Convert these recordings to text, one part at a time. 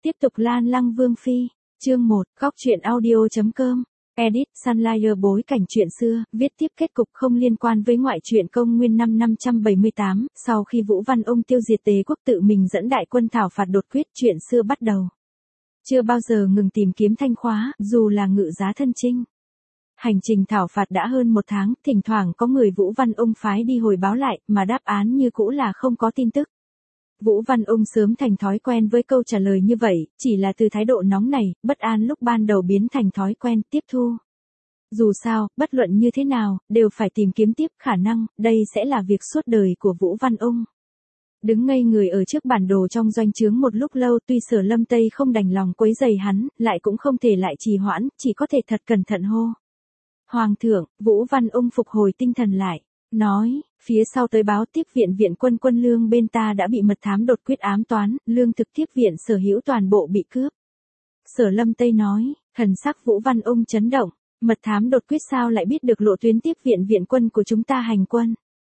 Tiếp tục Lan Lăng Vương Phi, chương 1, góc truyện audio.com, edit, Sunlier bối cảnh chuyện xưa, viết tiếp kết cục không liên quan với ngoại truyện công nguyên năm 578, sau khi Vũ Văn Ông tiêu diệt Tế quốc tự mình dẫn đại quân thảo phạt đột quyết chuyện xưa bắt đầu. Chưa bao giờ ngừng tìm kiếm Thanh Khóa, dù là ngự giá thân chinh. Hành trình thảo phạt đã hơn 1 tháng, thỉnh thoảng có người Vũ Văn Ông phái đi hồi báo lại, mà đáp án như cũ là không có tin tức. Vũ Văn Ông sớm thành thói quen với câu trả lời như vậy, chỉ là từ thái độ nóng này, bất an lúc ban đầu biến thành thói quen, tiếp thu. Dù sao, bất luận như thế nào, đều phải tìm kiếm tiếp khả năng, đây sẽ là việc suốt đời của Vũ Văn Ông. Đứng ngây người ở trước bản đồ trong doanh trướng một lúc lâu, tuy Sở Lâm Tây không đành lòng quấy rầy hắn, lại cũng không thể lại trì hoãn, chỉ có thể thật cẩn thận hô. Hoàng thượng, Vũ Văn Ông phục hồi tinh thần lại, nói, phía sau tới báo tiếp viện quân lương bên ta đã bị mật thám đột quyết ám toán, lương thực tiếp viện sở hữu toàn bộ bị cướp. Sở Lâm Tây nói, thần sắc Vũ Văn Ông chấn động, mật thám đột quyết sao lại biết được lộ tuyến tiếp viện quân của chúng ta hành quân?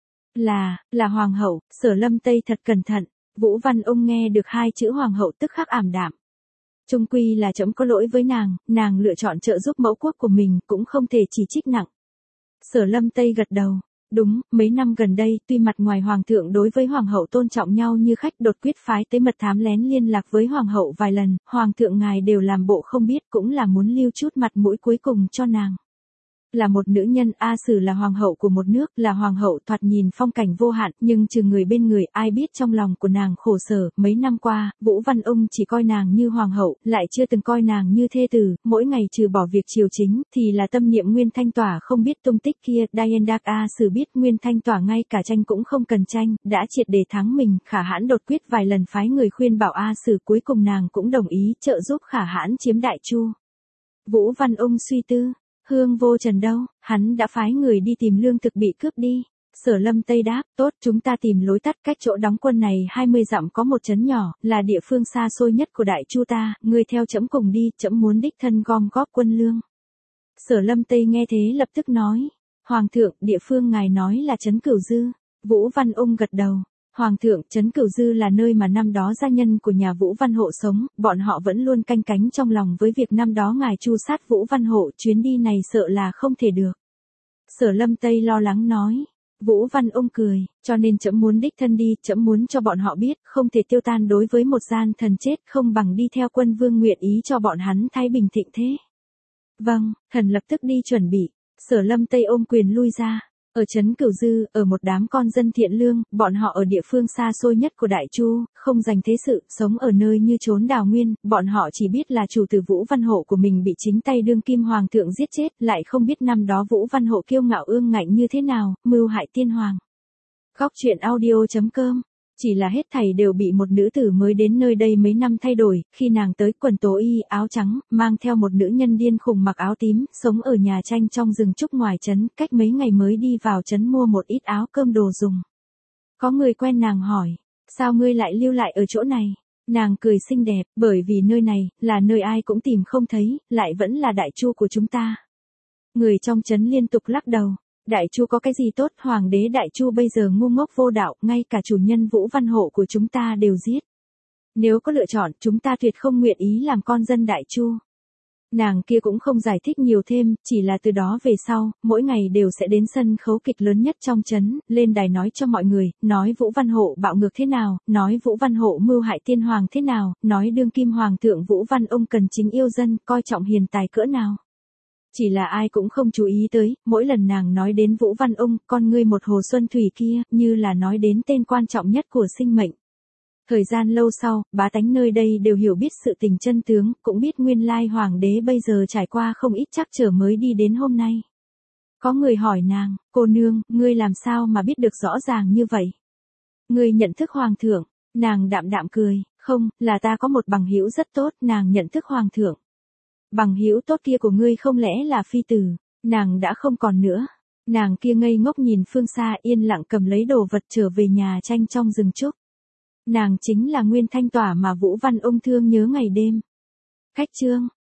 Là hoàng hậu. Sở Lâm Tây thật cẩn thận, Vũ Văn Ông nghe được 2 chữ hoàng hậu tức khắc ảm đạm. Chung quy là trẫm có lỗi với nàng lựa chọn trợ giúp mẫu quốc của mình, cũng không thể chỉ trích nặng. Sở Lâm Tây gật đầu, đúng, mấy năm gần đây, tuy mặt ngoài hoàng thượng đối với hoàng hậu tôn trọng nhau như khách, đột quyết phái tới mật thám lén liên lạc với hoàng hậu vài lần, hoàng thượng ngài đều làm bộ không biết, cũng là muốn lưu chút mặt mũi cuối cùng cho nàng. Là một nữ nhân, A Sử là hoàng hậu của một nước, là hoàng hậu thoạt nhìn phong cảnh vô hạn, nhưng trừ người bên người, ai biết trong lòng của nàng khổ sở. Mấy năm qua, Vũ Văn Ông chỉ coi nàng như hoàng hậu, lại chưa từng coi nàng như thê tử, mỗi ngày trừ bỏ việc triều chính, thì là tâm niệm Nguyên Thanh Tỏa không biết tung tích kia. Diane Dark A Sử biết Nguyên Thanh Tỏa ngay cả tranh cũng không cần tranh, đã triệt để thắng mình. Khả Hãn đột quyết vài lần phái người khuyên bảo A Sử, cuối cùng nàng cũng đồng ý trợ giúp Khả Hãn chiếm Đại Chu. Vũ Văn Ông suy tư, Hương Vô Trần đâu, hắn đã phái người đi tìm lương thực bị cướp đi. Sở Lâm Tây đáp, tốt, chúng ta tìm lối tắt, cách chỗ đóng quân này 20 dặm có một trấn nhỏ, là địa phương xa xôi nhất của Đại Chu ta, ngươi theo trẫm cùng đi, trẫm muốn đích thân gom góp quân lương. Sở Lâm Tây nghe thế lập tức nói, Hoàng thượng, địa phương ngài nói là trấn Cửu Dư. Vũ Văn Ông gật đầu. Hoàng thượng, trấn Cửu Dư là nơi mà năm đó gia nhân của nhà Vũ Văn Hộ sống, bọn họ vẫn luôn canh cánh trong lòng với việc năm đó ngài tru sát Vũ Văn Hộ, chuyến đi này sợ là không thể được. Sở Lâm Tây lo lắng nói. Vũ Văn Ông cười, cho nên trẫm muốn đích thân đi, trẫm muốn cho bọn họ biết, không thể tiêu tan đối với một gian thần chết, không bằng đi theo quân vương nguyện ý cho bọn hắn thái bình thịnh thế. Vâng, thần lập tức đi chuẩn bị. Sở Lâm Tây ôm quyền lui ra. Ở trấn Cửu Dư, ở một đám con dân thiện lương, bọn họ ở địa phương xa xôi nhất của Đại Chu, không dành thế sự, sống ở nơi như chốn đào nguyên, bọn họ chỉ biết là chủ tử Vũ Văn Hộ của mình bị chính tay đương kim hoàng thượng giết chết, lại không biết năm đó Vũ Văn Hộ kiêu ngạo ương ngạnh như thế nào, mưu hại tiên hoàng. Góc truyện audio.com. Chỉ là hết thảy đều bị một nữ tử mới đến nơi đây mấy năm thay đổi, khi nàng tới quần tố y, áo trắng, mang theo một nữ nhân điên khùng mặc áo tím, sống ở nhà tranh trong rừng trúc ngoài trấn, cách mấy ngày mới đi vào trấn mua một ít áo cơm đồ dùng. Có người quen nàng hỏi, sao ngươi lại lưu lại ở chỗ này? Nàng cười xinh đẹp, bởi vì nơi này, là nơi ai cũng tìm không thấy, lại vẫn là Đại Chu của chúng ta. Người trong trấn liên tục lắc đầu. Đại Chu có cái gì tốt, hoàng đế Đại Chu bây giờ ngu ngốc vô đạo, ngay cả chủ nhân Vũ Văn Hộ của chúng ta đều giết. Nếu có lựa chọn, chúng ta tuyệt không nguyện ý làm con dân Đại Chu. Nàng kia cũng không giải thích nhiều thêm, chỉ là từ đó về sau, mỗi ngày đều sẽ đến sân khấu kịch lớn nhất trong trấn, lên đài nói cho mọi người, nói Vũ Văn Hộ bạo ngược thế nào, nói Vũ Văn Hộ mưu hại tiên hoàng thế nào, nói đương kim hoàng thượng Vũ Văn Ông cần chính yêu dân, coi trọng hiền tài cỡ nào. Chỉ là ai cũng không chú ý tới, mỗi lần nàng nói đến Vũ Văn Ông, con ngươi một hồ xuân thủy kia, như là nói đến tên quan trọng nhất của sinh mệnh. Thời gian lâu sau, bá tánh nơi đây đều hiểu biết sự tình chân tướng, cũng biết nguyên lai hoàng đế bây giờ trải qua không ít trắc trở mới đi đến hôm nay. Có người hỏi nàng, cô nương, ngươi làm sao mà biết được rõ ràng như vậy? Ngươi nhận thức hoàng thượng, nàng đạm đạm cười, không, là ta có một bằng hữu rất tốt, nàng nhận thức hoàng thượng. Bằng hữu tốt kia của ngươi không lẽ là phi tử? Nàng đã không còn nữa. Nàng kia ngây ngốc nhìn phương xa, yên lặng cầm lấy đồ vật trở về nhà tranh trong rừng trúc. Nàng chính là Nguyên Thanh Tỏa mà Vũ Văn Ông thương nhớ ngày đêm. Khách chương.